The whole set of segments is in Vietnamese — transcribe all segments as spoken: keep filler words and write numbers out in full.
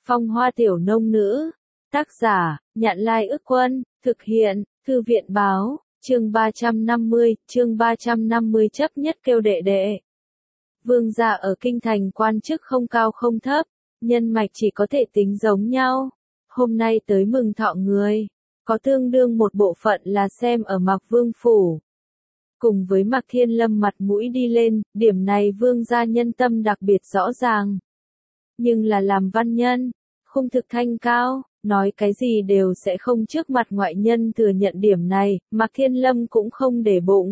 Phong hoa tiểu nông nữ. Tác giả, Nhạn Lai Ức Quân, thực hiện, Thư viện Báo, chương ba trăm năm mươi, chương ba trăm năm mươi chấp nhất kêu đệ đệ. Vương gia ở kinh thành quan chức không cao không thấp, nhân mạch chỉ có thể tính giống nhau. Hôm nay tới mừng thọ người, có tương đương một bộ phận là xem ở Mạc Vương phủ. Cùng với Mạc Thiên Lâm mặt mũi đi lên, điểm này vương gia nhân tâm đặc biệt rõ ràng. Nhưng là làm văn nhân, khung thực thanh cao, nói cái gì đều sẽ không trước mặt ngoại nhân thừa nhận điểm này, Mạc Thiên Lâm cũng không để bụng.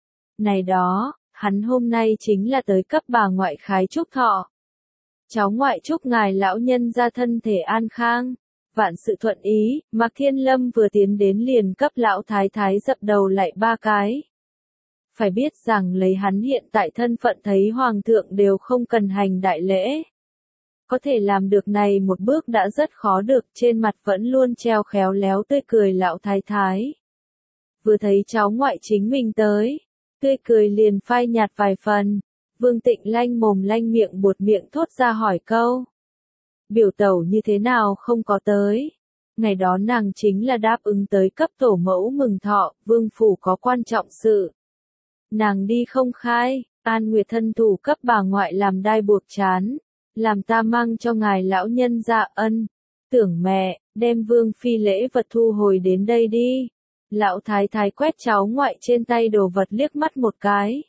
Này đó, hắn hôm nay chính là tới cấp bà ngoại khái chúc thọ. Cháu ngoại chúc ngài lão nhân ra thân thể an khang, vạn sự thuận ý, Mạc Thiên Lâm vừa tiến đến liền cấp lão thái thái dập đầu lại ba cái. Phải biết rằng lấy hắn hiện tại thân phận thấy hoàng thượng đều không cần hành đại lễ. Có thể làm được này một bước đã rất khó được, trên mặt vẫn luôn treo khéo léo tươi cười lão thái thái. Vừa thấy cháu ngoại chính mình tới, tươi cười liền phai nhạt vài phần, Vương Tịnh lanh mồm lanh miệng buột miệng thốt ra hỏi câu. Biểu tẩu như thế nào không có tới? Ngày đó nàng chính là đáp ứng tới cấp tổ mẫu mừng thọ, vương phủ có quan trọng sự. Nàng đi không khai, An Nguyệt thân thủ cấp bà ngoại làm đai buộc chán, làm ta mang cho ngài lão nhân dạ ân. Tưởng mẹ, đem vương phi lễ vật thu hồi đến đây đi. Lão thái thái quét cháu ngoại trên tay đồ vật liếc mắt một cái.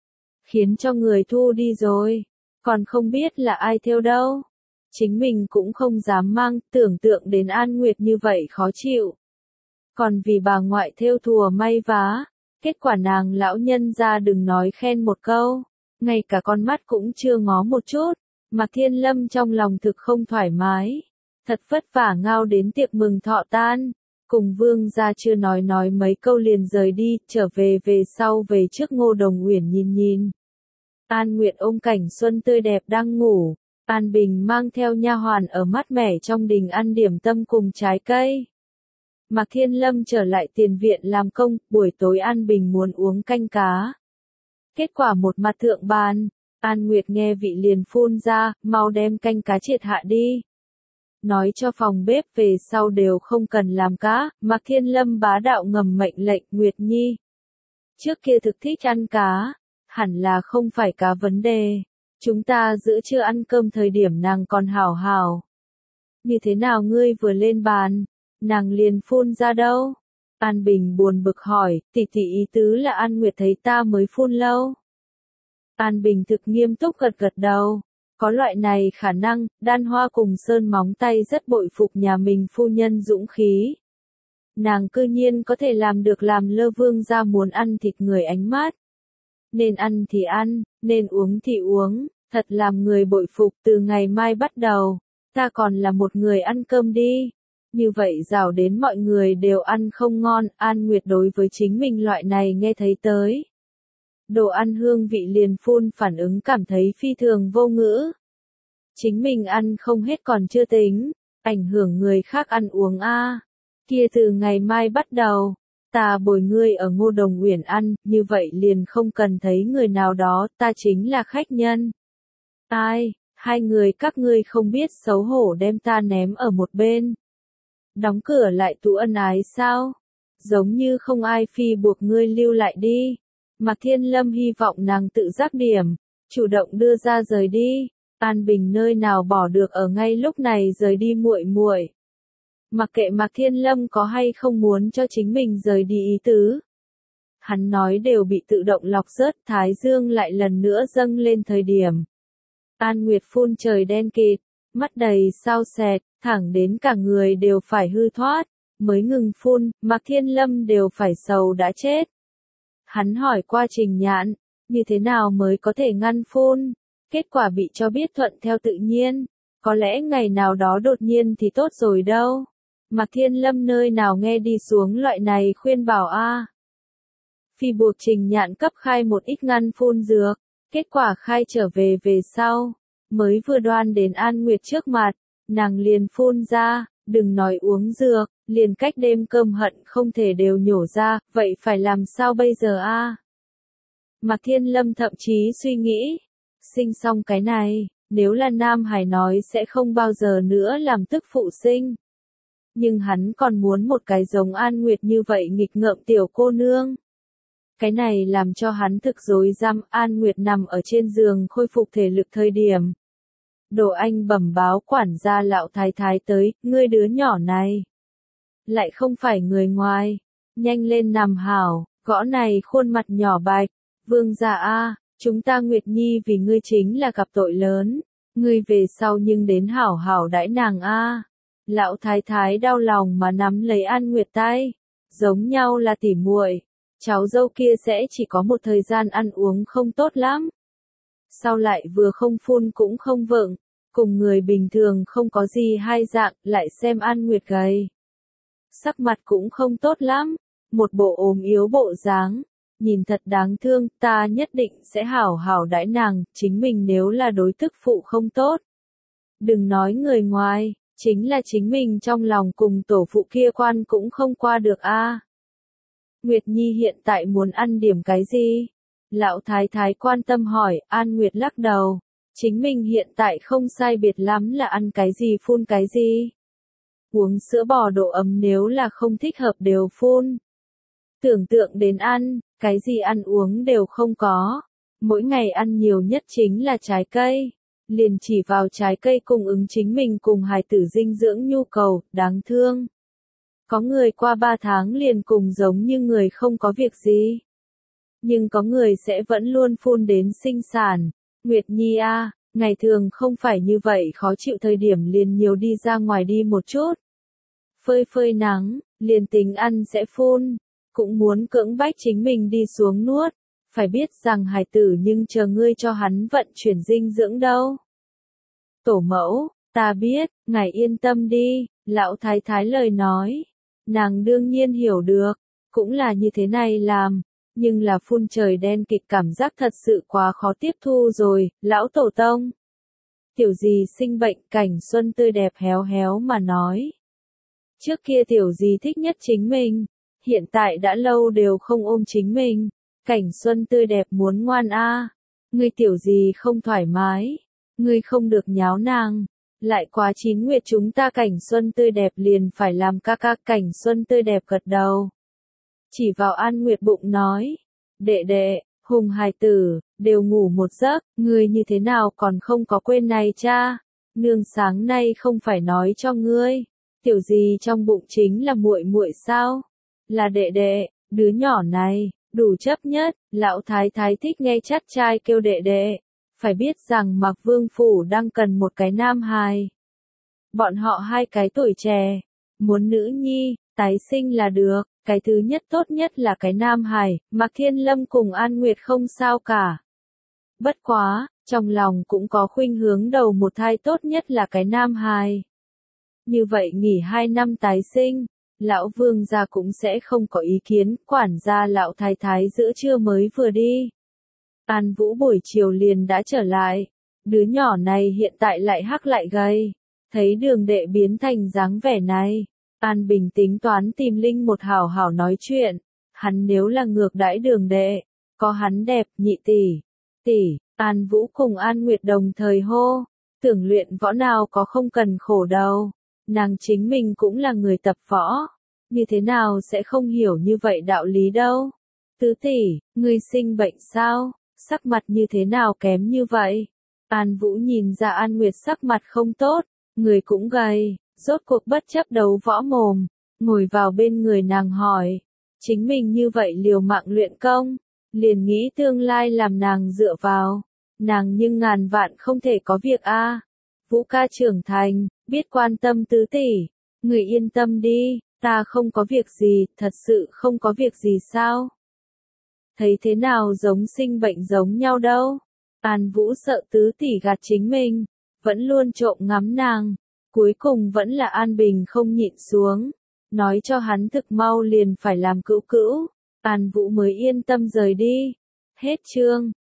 Khiến cho người thu đi rồi, còn không biết là ai thêu đâu. Chính mình cũng không dám mang, tưởng tượng đến An Nguyệt như vậy khó chịu. Còn vì bà ngoại thêu thùa may vá, kết quả nàng lão nhân ra đừng nói khen một câu, ngay cả con mắt cũng chưa ngó một chút. Mạc Thiên Lâm trong lòng thực không thoải mái, thật vất vả ngao đến tiệc mừng thọ tan, cùng vương gia chưa nói nói mấy câu liền rời đi, trở về về sau về trước Ngô Đồng Uyển nhìn nhìn. An Nguyệt ôm cảnh xuân tươi đẹp đang ngủ, An Bình mang theo nha hoàn ở mát mẻ trong đình ăn điểm tâm cùng trái cây. Mạc Thiên Lâm trở lại tiền viện làm công, buổi tối An Bình muốn uống canh cá. Kết quả một mặt thượng bàn, An Nguyệt nghe vị liền phun ra, mau đem canh cá triệt hạ đi. Nói cho phòng bếp về sau đều không cần làm cá, Mạc Thiên Lâm bá đạo ngầm mệnh lệnh Nguyệt Nhi. Trước kia thực thích ăn cá, hẳn là không phải cá vấn đề. Chúng ta giữa trưa ăn cơm thời điểm nàng còn hảo hảo. Như thế nào ngươi vừa lên bàn, nàng liền phun ra đâu? An Bình buồn bực hỏi, tỷ tỷ ý tứ là An Nguyệt thấy ta mới phun lâu. An Bình thực nghiêm túc gật gật đầu. Có loại này khả năng, Đan Hoa cùng sơn móng tay rất bội phục nhà mình phu nhân dũng khí. Nàng cư nhiên có thể làm được làm lơ vương gia muốn ăn thịt người ánh mắt. Nên ăn thì ăn, nên uống thì uống, thật làm người bội phục. Từ ngày mai bắt đầu, ta còn là một người ăn cơm đi. Như vậy rào đến mọi người đều ăn không ngon, An Nguyệt đối với chính mình loại này nghe thấy tới. Đồ ăn hương vị liền phun phản ứng cảm thấy phi thường vô ngữ. Chính mình ăn không hết còn chưa tính, ảnh hưởng người khác ăn uống a. À. Kia từ ngày mai bắt đầu, ta bồi ngươi ở Ngô Đồng Uyển ăn, như vậy liền không cần thấy người nào đó, ta chính là khách nhân. Ai, hai người các ngươi không biết xấu hổ đem ta ném ở một bên. Đóng cửa lại tụ ân ái sao? Giống như không ai phi buộc ngươi lưu lại đi. Mạc Thiên Lâm hy vọng nàng tự giác điểm, chủ động đưa ra rời đi. An Bình nơi nào bỏ được ở ngay lúc này rời đi muội muội. Mặc kệ Mạc Thiên Lâm có hay không muốn cho chính mình rời đi ý tứ. Hắn nói đều bị tự động lọc rớt, thái dương lại lần nữa dâng lên thời điểm. An Nguyệt phun trời đen kịt, mắt đầy sao sẹt, thẳng đến cả người đều phải hư thoát, mới ngừng phun, Mạc Thiên Lâm đều phải sầu đã chết. Hắn hỏi qua Trình Nhạn, như thế nào mới có thể ngăn phun, kết quả bị cho biết thuận theo tự nhiên, có lẽ ngày nào đó đột nhiên thì tốt rồi đâu. Mạc Thiên Lâm nơi nào nghe đi xuống loại này khuyên bảo a. À. Phi buộc Trình Nhạn cấp khai một ít ngăn phun dược, kết quả khai trở về về sau, mới vừa đoan đến An Nguyệt trước mặt, nàng liền phun ra, đừng nói uống dược, liền cách đêm cơm hận không thể đều nhổ ra, vậy phải làm sao bây giờ a? À? Mạc Thiên Lâm thậm chí suy nghĩ, sinh xong cái này, Nếu là Nam Hải nói sẽ không bao giờ nữa làm tức phụ sinh. Nhưng hắn còn muốn một cái giống An Nguyệt như vậy nghịch ngợm tiểu cô nương. Cái này làm cho hắn thực rối rắm. An Nguyệt nằm ở trên giường khôi phục thể lực thời điểm. Đồ Anh bẩm báo quản gia lão thái thái tới, ngươi đứa nhỏ này. Lại không phải người ngoài. Nhanh lên nằm hảo, gõ này khuôn mặt nhỏ bạch. Vương gia a, chúng ta Nguyệt Nhi vì ngươi chính là gặp tội lớn. Ngươi về sau nhưng đến hảo hảo đãi nàng a. Lão thái thái đau lòng mà nắm lấy An Nguyệt tay. Giống nhau là tỉ muội. Cháu dâu kia sẽ chỉ có một thời gian ăn uống không tốt lắm. Sau lại vừa không phun cũng không vượng. Cùng người bình thường không có gì hai dạng, lại xem An Nguyệt gầy. Sắc mặt cũng không tốt lắm. Một bộ ốm yếu bộ dáng. Nhìn thật đáng thương, ta nhất định sẽ hảo hảo đãi nàng, chính mình nếu là đối tức phụ không tốt. Đừng nói người ngoài, chính là chính mình trong lòng cùng tổ phụ kia quan cũng không qua được a. Nguyệt Nhi hiện tại muốn ăn điểm cái gì? Lão thái thái quan tâm hỏi. An Nguyệt lắc đầu. Chính mình hiện tại không sai biệt lắm là ăn cái gì phun cái gì. Uống sữa bò độ ấm nếu là không thích hợp đều phun. Tưởng tượng đến ăn, cái gì ăn uống đều không có. Mỗi ngày ăn nhiều nhất chính là trái cây. Liền chỉ vào trái cây cung ứng chính mình cùng hài tử dinh dưỡng nhu cầu, đáng thương. Có người qua ba tháng liền cùng giống như người không có việc gì. Nhưng có người sẽ vẫn luôn phun đến sinh sản. Nguyệt Nhi a, ngày thường không phải như vậy khó chịu thời điểm liền nhiều đi ra ngoài đi một chút. Phơi phơi nắng, liền tính ăn sẽ phun. Cũng muốn cưỡng bách chính mình đi xuống nuốt. Phải biết rằng hài tử nhưng chờ ngươi cho hắn vận chuyển dinh dưỡng đâu. Tổ mẫu, ta biết, ngài yên tâm đi, lão thái thái lời nói. Nàng đương nhiên hiểu được, cũng là như thế này làm. Nhưng là phun trời đen kịt cảm giác thật sự quá khó tiếp thu rồi, lão tổ tông. Tiểu gì sinh bệnh cảnh xuân tươi đẹp héo héo mà nói. Trước kia tiểu gì thích nhất chính mình. Hiện tại đã lâu đều không ôm chính mình. Cảnh xuân tươi đẹp muốn ngoan a. À. Ngươi tiểu gì không thoải mái. Ngươi không được nháo nàng. Lại quá chín nguyệt chúng ta cảnh xuân tươi đẹp liền phải làm ca ca cảnh xuân tươi đẹp gật đầu. Chỉ vào An Nguyệt bụng nói. Đệ đệ, Hùng hài tử, đều ngủ một giấc. Ngươi như thế nào còn không có quên này cha. Nương sáng nay không phải nói cho ngươi. Tiểu gì trong bụng chính là muội muội sao? Là đệ đệ, đứa nhỏ này, đủ chấp nhất, lão thái thái thích nghe chắt trai kêu đệ đệ. Phải biết rằng Mạc Vương Phủ đang cần một cái nam hài. Bọn họ hai cái tuổi trẻ, muốn nữ nhi, tái sinh là được, cái thứ nhất tốt nhất là cái nam hài, Mạc Thiên Lâm cùng An Nguyệt không sao cả. Bất quá, trong lòng cũng có khuynh hướng đầu một thai tốt nhất là cái nam hài. Như vậy nghỉ hai năm tái sinh. Lão Vương gia cũng sẽ không có ý kiến, quản gia lão thái thái giữa trưa mới vừa đi. An Vũ buổi chiều liền đã trở lại. Đứa nhỏ này hiện tại lại hắc lại gầy. Thấy đường đệ biến thành dáng vẻ này. An Bình tính toán tìm Linh một hảo hảo nói chuyện. Hắn nếu là ngược đãi đường đệ. Có hắn đẹp, nhị tỷ. Tỷ, An Vũ cùng An Nguyệt đồng thời hô. Tưởng luyện võ nào có không cần khổ đâu. Nàng chính mình cũng là người tập võ. Như thế nào sẽ không hiểu như vậy đạo lý đâu. Tứ tỷ, ngươi sinh bệnh sao? Sắc mặt như thế nào kém như vậy? An Vũ nhìn ra An Nguyệt sắc mặt không tốt. Người cũng gầy. Rốt cuộc bất chấp đấu võ mồm. Ngồi vào bên người nàng hỏi. Chính mình như vậy liều mạng luyện công. Liền nghĩ tương lai làm nàng dựa vào. Nàng nhưng ngàn vạn không thể có việc a. Vũ ca trưởng thành, biết quan tâm tứ tỷ. Người yên tâm đi, ta không có việc gì, thật sự không có việc gì sao? Thấy thế nào giống sinh bệnh giống nhau đâu? An Vũ sợ tứ tỷ gạt chính mình, vẫn luôn trộm ngắm nàng. Cuối cùng vẫn là An Bình không nhịn xuống. Nói cho hắn thực mau liền phải làm cữu cữu. An Vũ mới yên tâm rời đi. Hết chương.